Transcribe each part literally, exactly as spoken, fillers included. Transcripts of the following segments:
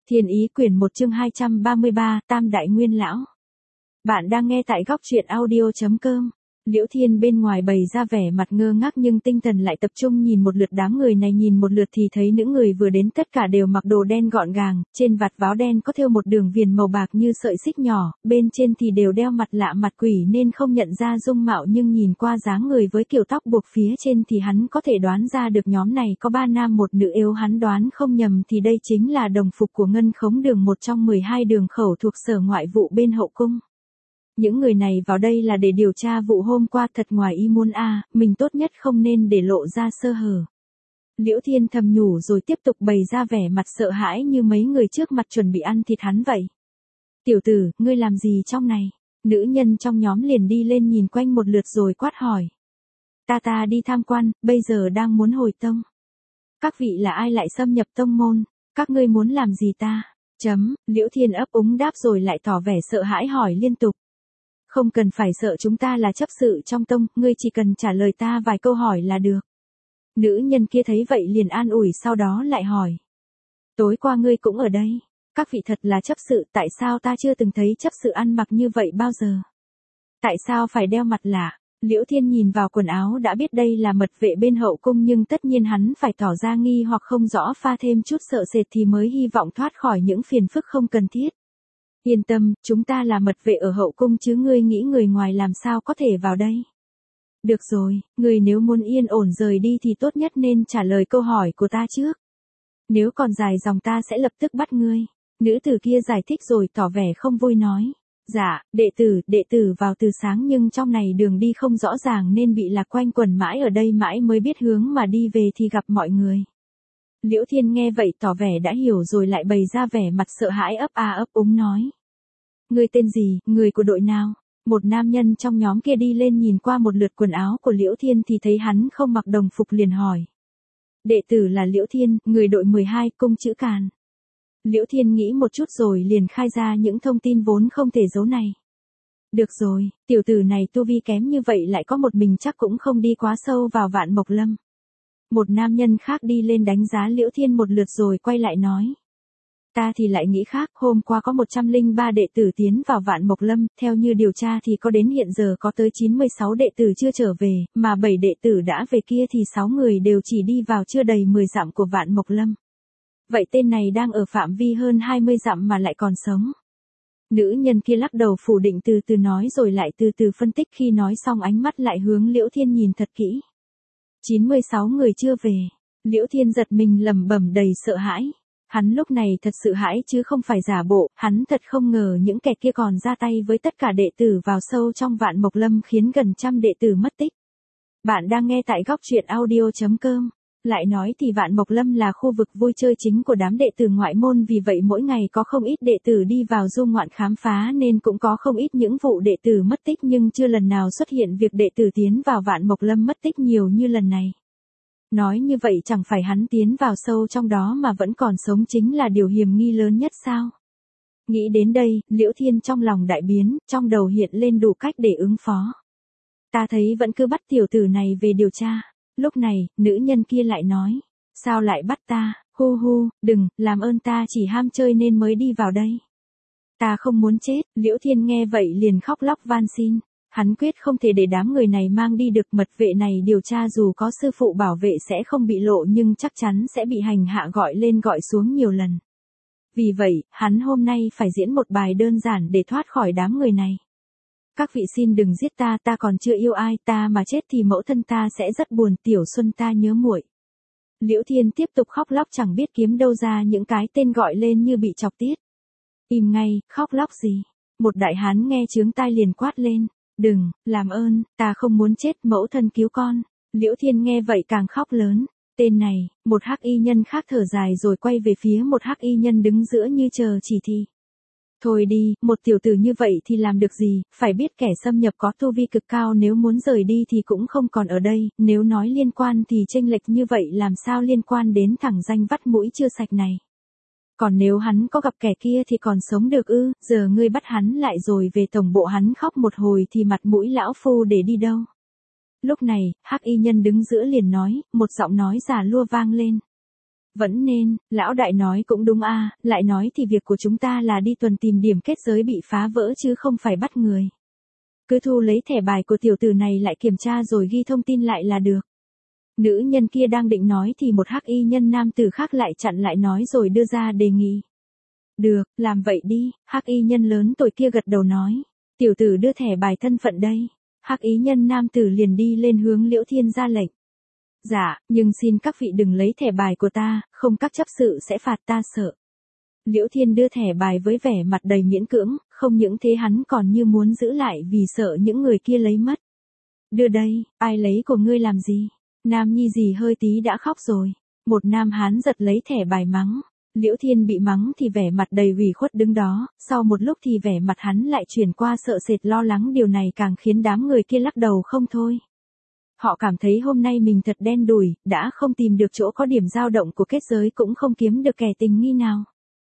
Thiên Ý quyển một chương hai trăm ba mươi ba, Tam Đại Nguyên Lão. Bạn đang nghe tại góc truyện audio chấm com. Liễu Thiên bên ngoài bày ra vẻ mặt ngơ ngác nhưng tinh thần lại tập trung nhìn một lượt đám người này, nhìn một lượt thì thấy những người vừa đến tất cả đều mặc đồ đen gọn gàng, trên vạt váo đen có thêu một đường viền màu bạc như sợi xích nhỏ, bên trên thì đều đeo mặt lạ mặt quỷ nên không nhận ra dung mạo, nhưng nhìn qua dáng người với kiểu tóc buộc phía trên thì hắn có thể đoán ra được nhóm này có ba nam một nữ, nếu hắn đoán không nhầm thì đây chính là đồng phục của Ngân Khống Đường, một trong mười hai đường khẩu thuộc Sở Ngoại vụ bên hậu cung. Những người này vào đây là để điều tra vụ hôm qua, thật ngoài ý muốn a, à, mình tốt nhất không nên để lộ ra sơ hở. Liễu Thiên thầm nhủ rồi tiếp tục bày ra vẻ mặt sợ hãi như mấy người trước mặt chuẩn bị ăn thịt hắn vậy. Tiểu tử, ngươi làm gì trong này? Nữ nhân trong nhóm liền đi lên nhìn quanh một lượt rồi quát hỏi. Ta ta đi tham quan, bây giờ đang muốn hồi tông. Các vị là ai lại xâm nhập tông môn? Các ngươi muốn làm gì ta? Chấm, Liễu Thiên ấp úng đáp rồi lại tỏ vẻ sợ hãi hỏi liên tục. Không cần phải sợ, chúng ta là chấp sự trong tông, ngươi chỉ cần trả lời ta vài câu hỏi là được. Nữ nhân kia thấy vậy liền an ủi, sau đó lại hỏi. Tối qua ngươi cũng ở đây. Các vị thật là chấp sự, tại sao ta chưa từng thấy chấp sự ăn mặc như vậy bao giờ? Tại sao phải đeo mặt lạ? Liễu Thiên nhìn vào quần áo đã biết đây là mật vệ bên hậu cung, nhưng tất nhiên hắn phải tỏ ra nghi hoặc không rõ, pha thêm chút sợ sệt thì mới hy vọng thoát khỏi những phiền phức không cần thiết. Yên tâm, chúng ta là mật vệ ở hậu cung chứ ngươi nghĩ người ngoài làm sao có thể vào đây. Được rồi, người nếu muốn yên ổn rời đi thì tốt nhất nên trả lời câu hỏi của ta trước. Nếu còn dài dòng ta sẽ lập tức bắt ngươi. Nữ tử kia giải thích rồi tỏ vẻ không vui nói. Dạ, đệ tử, đệ tử vào từ sáng nhưng trong này đường đi không rõ ràng nên bị lạc quanh quẩn mãi ở đây, mãi mới biết hướng mà đi về thì gặp mọi người. Liễu Thiên nghe vậy tỏ vẻ đã hiểu rồi lại bày ra vẻ mặt sợ hãi ấp a ấp úng nói. Người tên gì, người của đội nào? Một nam nhân trong nhóm kia đi lên nhìn qua một lượt quần áo của Liễu Thiên thì thấy hắn không mặc đồng phục liền hỏi. Đệ tử là Liễu Thiên, người đội mười hai, cung chữ Càn. Liễu Thiên nghĩ một chút rồi liền khai ra những thông tin vốn không thể giấu này. Được rồi, tiểu tử này tu vi kém như vậy lại có một mình chắc cũng không đi quá sâu vào Vạn Mộc Lâm. Một nam nhân khác đi lên đánh giá Liễu Thiên một lượt rồi quay lại nói. Ta thì lại nghĩ khác, hôm qua có một trăm lẻ ba đệ tử tiến vào Vạn Mộc Lâm, theo như điều tra thì có đến hiện giờ có tới chín mươi sáu đệ tử chưa trở về, mà bảy đệ tử đã về kia thì sáu người đều chỉ đi vào chưa đầy mười dặm của Vạn Mộc Lâm. Vậy tên này đang ở phạm vi hơn hai mươi dặm mà lại còn sống. Nữ nhân kia lắc đầu phủ định, từ từ nói rồi lại từ từ phân tích, khi nói xong ánh mắt lại hướng Liễu Thiên nhìn thật kỹ. chín mươi sáu người chưa về. Liễu Thiên giật mình lẩm bẩm đầy sợ hãi. Hắn lúc này thật sự hãi chứ không phải giả bộ, hắn thật không ngờ những kẻ kia còn ra tay với tất cả đệ tử vào sâu trong Vạn Mộc Lâm khiến gần trăm đệ tử mất tích. Bạn đang nghe tại góc truyện audio chấm com. Lại nói thì Vạn Mộc Lâm là khu vực vui chơi chính của đám đệ tử ngoại môn, vì vậy mỗi ngày có không ít đệ tử đi vào du ngoạn khám phá nên cũng có không ít những vụ đệ tử mất tích, nhưng chưa lần nào xuất hiện việc đệ tử tiến vào Vạn Mộc Lâm mất tích nhiều như lần này. Nói như vậy chẳng phải hắn tiến vào sâu trong đó mà vẫn còn sống chính là điều hiểm nghi lớn nhất sao? Nghĩ đến đây, Liễu Thiên trong lòng đại biến, trong đầu hiện lên đủ cách để ứng phó. Ta thấy vẫn cứ bắt tiểu tử này về điều tra. Lúc này, nữ nhân kia lại nói. Sao lại bắt ta? Hu hu, đừng, làm ơn, ta chỉ ham chơi nên mới đi vào đây. Ta không muốn chết. Liễu Thiên nghe vậy liền khóc lóc van xin. Hắn quyết không thể để đám người này mang đi được mật vệ này điều tra, dù có sư phụ bảo vệ sẽ không bị lộ nhưng chắc chắn sẽ bị hành hạ gọi lên gọi xuống nhiều lần. Vì vậy, hắn hôm nay phải diễn một bài đơn giản để thoát khỏi đám người này. Các vị xin đừng giết ta, ta còn chưa yêu ai, ta mà chết thì mẫu thân ta sẽ rất buồn, tiểu Xuân ta nhớ muội. Liễu Thiên tiếp tục khóc lóc chẳng biết kiếm đâu ra những cái tên gọi lên như bị chọc tiết. Im ngay, khóc lóc gì? Một đại hán nghe chướng tai liền quát lên. Đừng, làm ơn, ta không muốn chết, mẫu thân cứu con. Liễu Thiên nghe vậy càng khóc lớn. Tên này, một hắc y nhân khác thở dài rồi quay về phía một hắc y nhân đứng giữa như chờ chỉ thị. Thôi đi, một tiểu tử như vậy thì làm được gì, phải biết kẻ xâm nhập có tu vi cực cao, nếu muốn rời đi thì cũng không còn ở đây, nếu nói liên quan thì chênh lệch như vậy làm sao liên quan đến thằng danh vắt mũi chưa sạch này. Còn nếu hắn có gặp kẻ kia thì còn sống được ư, giờ ngươi bắt hắn lại rồi về tổng bộ hắn khóc một hồi thì mặt mũi lão phu để đi đâu. Lúc này, hắc y nhân đứng giữa liền nói, một giọng nói già lua vang lên. Vẫn nên, lão đại nói cũng đúng a, lại nói thì việc của chúng ta là đi tuần tìm điểm kết giới bị phá vỡ chứ không phải bắt người. Cứ thu lấy thẻ bài của tiểu tử này lại kiểm tra rồi ghi thông tin lại là được. Nữ nhân kia đang định nói thì một hắc y nhân nam tử khác lại chặn lại nói rồi đưa ra đề nghị. Được, làm vậy đi, hắc y nhân lớn tuổi kia gật đầu nói. Tiểu tử đưa thẻ bài thân phận đây. Hắc y nhân nam tử liền đi lên hướng Liễu Thiên ra lệnh. Dạ, nhưng xin các vị đừng lấy thẻ bài của ta, không các chấp sự sẽ phạt ta sợ. Liễu Thiên đưa thẻ bài với vẻ mặt đầy miễn cưỡng, không những thế hắn còn như muốn giữ lại vì sợ những người kia lấy mất. Đưa đây, ai lấy của ngươi làm gì? Nam nhi gì hơi tí đã khóc rồi. Một nam hán giật lấy thẻ bài mắng. Liễu Thiên bị mắng thì vẻ mặt đầy ủy khuất đứng đó, sau một lúc thì vẻ mặt hắn lại chuyển qua sợ sệt lo lắng, điều này càng khiến đám người kia lắc đầu không thôi. Họ cảm thấy hôm nay mình thật đen đủi, đã không tìm được chỗ có điểm dao động của kết giới cũng không kiếm được kẻ tình nghi nào.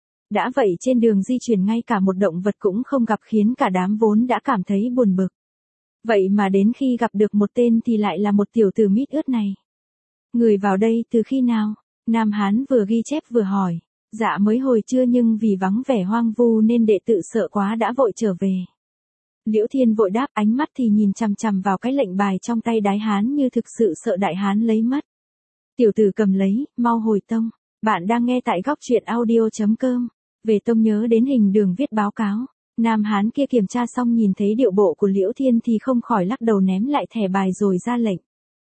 Đã vậy trên đường di chuyển ngay cả một động vật cũng không gặp khiến cả đám vốn đã cảm thấy buồn bực. Vậy mà đến khi gặp được một tên thì lại là một tiểu tử mít ướt này. Người vào đây từ khi nào? Nam Hán vừa ghi chép vừa hỏi. Dạ mới hồi trưa nhưng vì vắng vẻ hoang vu nên đệ tử sợ quá đã vội trở về. Liễu Thiên vội đáp, ánh mắt thì nhìn chằm chằm vào cái lệnh bài trong tay Đái Hán như thực sự sợ Đại Hán lấy mất. Tiểu tử cầm lấy, mau hồi tông. Bạn đang nghe tại góc truyện audio chấm com. Về tông nhớ đến hình đường viết báo cáo. Nam Hán kia kiểm tra xong nhìn thấy điệu bộ của Liễu Thiên thì không khỏi lắc đầu ném lại thẻ bài rồi ra lệnh.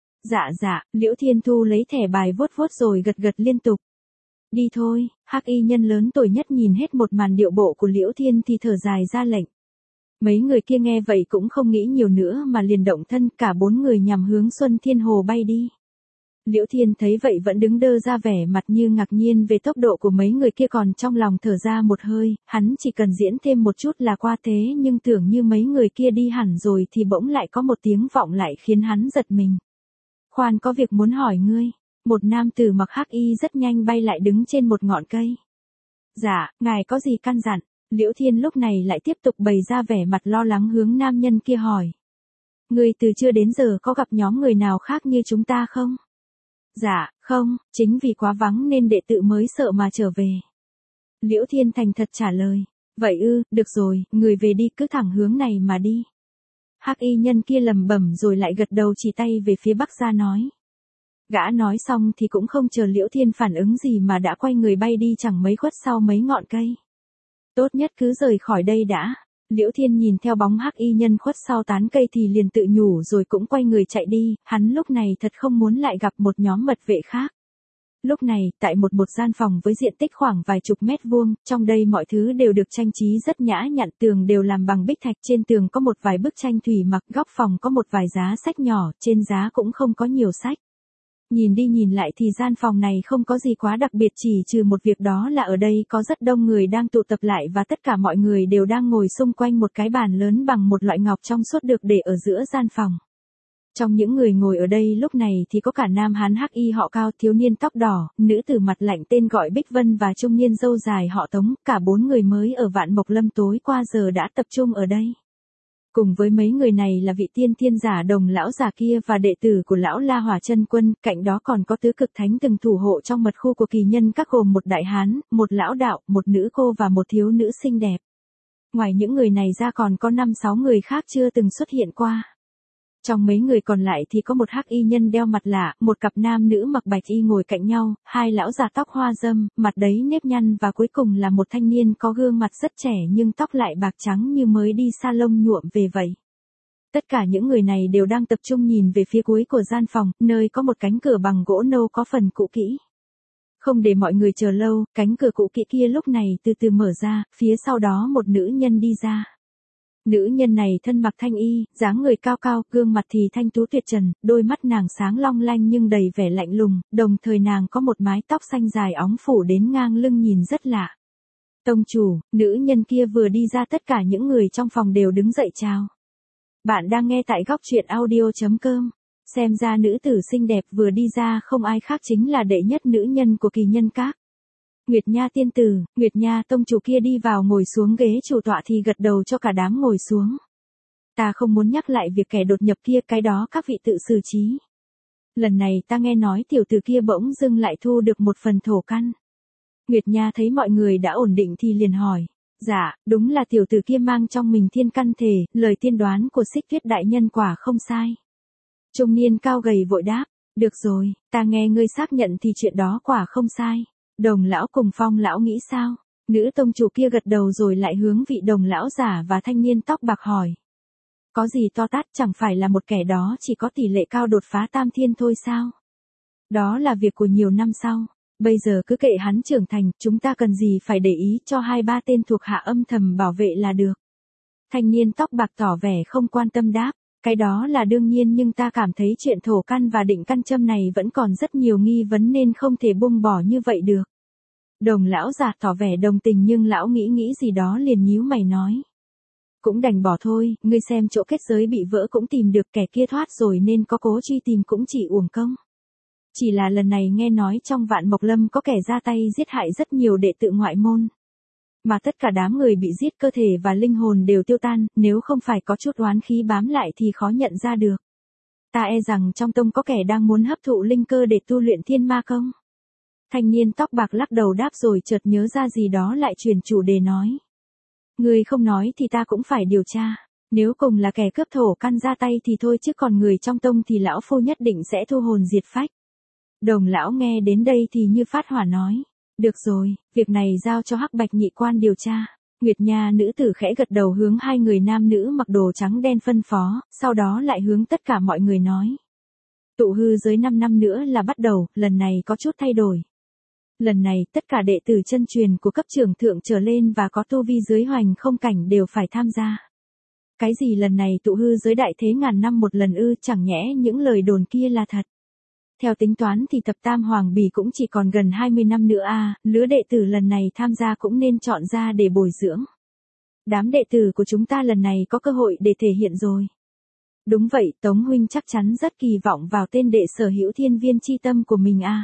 Dạ dạ, Liễu Thiên thu lấy thẻ bài vuốt vuốt rồi gật gật liên tục. Đi thôi, hắc y nhân lớn tuổi nhất nhìn hết một màn điệu bộ của Liễu Thiên thì thở dài ra lệnh. Mấy người kia nghe vậy cũng không nghĩ nhiều nữa mà liền động thân, cả bốn người nhằm hướng Xuân Thiên Hồ bay đi. Liễu Thiên thấy vậy vẫn đứng đơ ra vẻ mặt như ngạc nhiên về tốc độ của mấy người kia, còn trong lòng thở ra một hơi, hắn chỉ cần diễn thêm một chút là qua thế, nhưng tưởng như mấy người kia đi hẳn rồi thì bỗng lại có một tiếng vọng lại khiến hắn giật mình. Khoan, có việc muốn hỏi ngươi. Một nam tử mặc hắc y rất nhanh bay lại đứng trên một ngọn cây. Dạ, ngài có gì căn dặn? Liễu Thiên lúc này lại tiếp tục bày ra vẻ mặt lo lắng hướng nam nhân kia hỏi. Ngươi từ trưa đến giờ có gặp nhóm người nào khác như chúng ta không? Dạ, không, chính vì quá vắng nên đệ tử mới sợ mà trở về. Liễu Thiên thành thật trả lời. Vậy ư, được rồi, người về đi, cứ thẳng hướng này mà đi. Hắc y nhân kia lẩm bẩm rồi lại gật đầu chỉ tay về phía bắc ra nói. Gã nói xong thì cũng không chờ Liễu Thiên phản ứng gì mà đã quay người bay đi chẳng mấy khuất sau mấy ngọn cây. Tốt nhất cứ rời khỏi đây đã. Liễu Thiên nhìn theo bóng hắc y nhân khuất sau tán cây thì liền tự nhủ rồi cũng quay người chạy đi, hắn lúc này thật không muốn lại gặp một nhóm mật vệ khác. Lúc này, tại một một gian phòng với diện tích khoảng vài chục mét vuông, trong đây mọi thứ đều được trang trí rất nhã nhặn, tường đều làm bằng bích thạch, trên tường có một vài bức tranh thủy mặc, góc phòng có một vài giá sách nhỏ, trên giá cũng không có nhiều sách. Nhìn đi nhìn lại thì gian phòng này không có gì quá đặc biệt, chỉ trừ một việc đó là ở đây có rất đông người đang tụ tập lại và tất cả mọi người đều đang ngồi xung quanh một cái bàn lớn bằng một loại ngọc trong suốt được để ở giữa gian phòng. Trong những người ngồi ở đây lúc này thì có cả nam hán hắc y họ Cao, thiếu niên tóc đỏ, nữ tử mặt lạnh tên gọi Bích Vân và trung niên râu dài họ Tống, cả bốn người mới ở Vạn Mộc Lâm tối qua giờ đã tập trung ở đây. Cùng với mấy người này là vị tiên thiên giả Đồng lão già kia và đệ tử của lão La Hỏa Chân Quân, cạnh đó còn có tứ cực thánh từng thủ hộ trong mật khu của kỳ nhân các, gồm một đại hán, một lão đạo, một nữ cô và một thiếu nữ xinh đẹp. Ngoài những người này ra còn có năm sáu người khác chưa từng xuất hiện qua. Trong mấy người còn lại thì có một hắc y nhân đeo mặt lạ, một cặp nam nữ mặc bạch y ngồi cạnh nhau, hai lão già tóc hoa râm, mặt đấy nếp nhăn và cuối cùng là một thanh niên có gương mặt rất trẻ nhưng tóc lại bạc trắng như mới đi salon nhuộm về vậy. Tất cả những người này đều đang tập trung nhìn về phía cuối của gian phòng, nơi có một cánh cửa bằng gỗ nâu có phần cũ kỹ. Không để mọi người chờ lâu, cánh cửa cũ kỹ kia lúc này từ từ mở ra, phía sau đó một nữ nhân đi ra. Nữ nhân này thân mặc thanh y, dáng người cao cao, gương mặt thì thanh tú tuyệt trần, đôi mắt nàng sáng long lanh nhưng đầy vẻ lạnh lùng, đồng thời nàng có một mái tóc xanh dài óng phủ đến ngang lưng nhìn rất lạ. Tông chủ, nữ nhân kia vừa đi ra tất cả những người trong phòng đều đứng dậy chào. Bạn đang nghe tại góc truyện audio chấm com. Xem ra nữ tử xinh đẹp vừa đi ra không ai khác chính là đệ nhất nữ nhân của kỳ nhân các. Nguyệt Nha tiên tử, Nguyệt Nha tông chủ kia đi vào ngồi xuống ghế chủ tọa thì gật đầu cho cả đám ngồi xuống. Ta không muốn nhắc lại việc kẻ đột nhập kia, cái đó các vị tự xử trí. Lần này ta nghe nói tiểu tử kia bỗng dưng lại thu được một phần thổ căn. Nguyệt Nha thấy mọi người đã ổn định thì liền hỏi. Dạ, đúng là tiểu tử kia mang trong mình thiên căn thể, lời tiên đoán của Xích Tuyết đại nhân quả không sai. Trung niên cao gầy vội đáp. Được rồi, ta nghe ngươi xác nhận thì chuyện đó quả không sai. Đồng lão cùng Phong lão nghĩ sao? Nữ tông chủ kia gật đầu rồi lại hướng vị đồng lão giả và thanh niên tóc bạc hỏi. Có gì to tát, chẳng phải là một kẻ đó chỉ có tỷ lệ cao đột phá tam thiên thôi sao? Đó là việc của nhiều năm sau. Bây giờ cứ kệ hắn trưởng thành, chúng ta cần gì phải để ý, cho hai ba tên thuộc hạ âm thầm bảo vệ là được. Thanh niên tóc bạc tỏ vẻ không quan tâm đáp. Cái đó là đương nhiên, nhưng ta cảm thấy chuyện thổ căn và định căn châm này vẫn còn rất nhiều nghi vấn nên không thể buông bỏ như vậy được. Đồng lão già tỏ vẻ đồng tình nhưng lão nghĩ nghĩ gì đó liền nhíu mày nói. Cũng đành bỏ thôi, ngươi xem chỗ kết giới bị vỡ cũng tìm được, kẻ kia thoát rồi nên có cố truy tìm cũng chỉ uổng công. Chỉ là lần này nghe nói trong Vạn Mộc Lâm có kẻ ra tay giết hại rất nhiều đệ tử ngoại môn. Mà tất cả đám người bị giết cơ thể và linh hồn đều tiêu tan, nếu không phải có chút oán khí bám lại thì khó nhận ra được. Ta e rằng trong tông có kẻ đang muốn hấp thụ linh cơ để tu luyện thiên ma công. Thanh niên tóc bạc lắc đầu đáp rồi chợt nhớ ra gì đó lại chuyển chủ đề nói. Người không nói thì ta cũng phải điều tra. Nếu cùng là kẻ cướp thổ căn ra tay thì thôi, chứ còn người trong tông thì lão phu nhất định sẽ thu hồn diệt phách. Đồng lão nghe đến đây thì như phát hỏa nói. Được rồi, việc này giao cho Hắc Bạch nhị quan điều tra. Nguyệt Nha nữ tử khẽ gật đầu hướng hai người nam nữ mặc đồ trắng đen phân phó, sau đó lại hướng tất cả mọi người nói. Tụ hư giới năm năm nữa là bắt đầu, lần này có chút thay đổi. Lần này tất cả đệ tử chân truyền của cấp trưởng thượng trở lên và có tu vi dưới hoành không cảnh đều phải tham gia. Cái gì lần này tụ hư giới đại thế ngàn năm một lần ư, chẳng nhẽ những lời đồn kia là thật. Theo tính toán thì thập tam hoàng bì cũng chỉ còn gần hai mươi năm nữa à, lứa đệ tử lần này tham gia cũng nên chọn ra để bồi dưỡng. Đám đệ tử của chúng ta lần này có cơ hội để thể hiện rồi. Đúng vậy, Tống huynh chắc chắn rất kỳ vọng vào tên đệ sở hữu thiên viên chi tâm của mình à.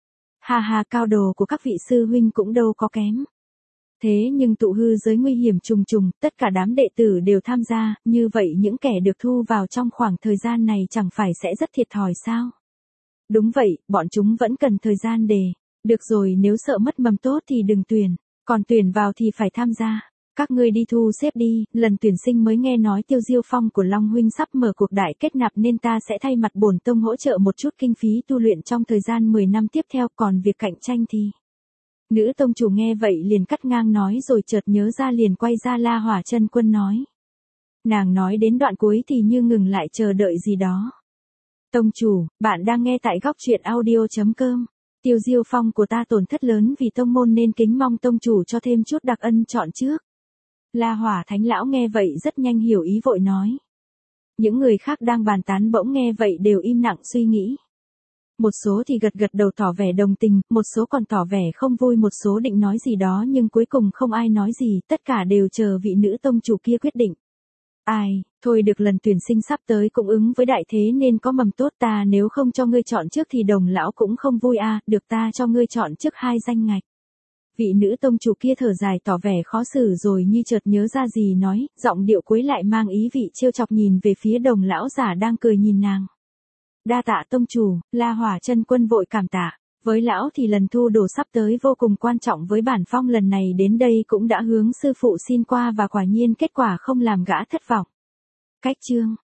Ha ha, cao đồ của các vị sư huynh cũng đâu có kém. Thế nhưng tụ hư giới nguy hiểm trùng trùng, tất cả đám đệ tử đều tham gia, như vậy những kẻ được thu vào trong khoảng thời gian này chẳng phải sẽ rất thiệt thòi sao? Đúng vậy, bọn chúng vẫn cần thời gian để. Được rồi, nếu sợ mất mầm tốt thì đừng tuyển, còn tuyển vào thì phải tham gia. Các ngươi đi thu xếp đi, lần tuyển sinh mới nghe nói Tiêu Diêu Phong của Long huynh sắp mở cuộc đại kết nạp nên ta sẽ thay mặt bổn tông hỗ trợ một chút kinh phí tu luyện trong thời gian mười năm tiếp theo, còn việc cạnh tranh thì. Nữ tông chủ nghe vậy liền cắt ngang nói rồi chợt nhớ ra liền quay ra La Hỏa Chân Quân nói. Nàng nói đến đoạn cuối thì như ngừng lại chờ đợi gì đó. Tông chủ, bạn đang nghe tại góc truyện audio chấm com. Tiêu Diêu Phong của ta tổn thất lớn vì tông môn nên kính mong tông chủ cho thêm chút đặc ân chọn trước. La Hỏa Thánh lão nghe vậy rất nhanh hiểu ý vội nói. Những người khác đang bàn tán bỗng nghe vậy đều im lặng suy nghĩ. Một số thì gật gật đầu tỏ vẻ đồng tình, một số còn tỏ vẻ không vui, một số định nói gì đó nhưng cuối cùng không ai nói gì, tất cả đều chờ vị nữ tông chủ kia quyết định. Ai, thôi được, lần tuyển sinh sắp tới cũng ứng với đại thế nên có mầm tốt, ta nếu không cho ngươi chọn trước thì đồng lão cũng không vui à, được ta cho ngươi chọn trước hai danh ngạch. Vị nữ tông chủ kia thở dài tỏ vẻ khó xử rồi như chợt nhớ ra gì nói, giọng điệu cuối lại mang ý vị trêu chọc nhìn về phía đồng lão giả đang cười nhìn nàng. Đa tạ tông chủ, La Hỏa Chân Quân vội cảm tạ. Với lão thì lần thu đồ sắp tới vô cùng quan trọng, với bản phong lần này đến đây cũng đã hướng sư phụ xin qua và quả nhiên kết quả không làm gã thất vọng. Cách chương